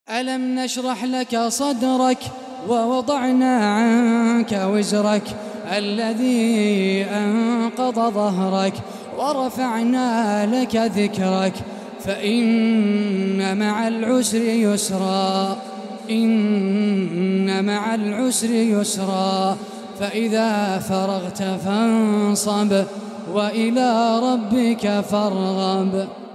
ألم نشرح لك صدرك ووضعنا عنك وزرك الذي أنقض ظهرك ورفعنا لك ذكرك فإن مع العسر يسرا إن مع العسر يسرا فإذا فرغت فانصب وإلى ربك فارغب.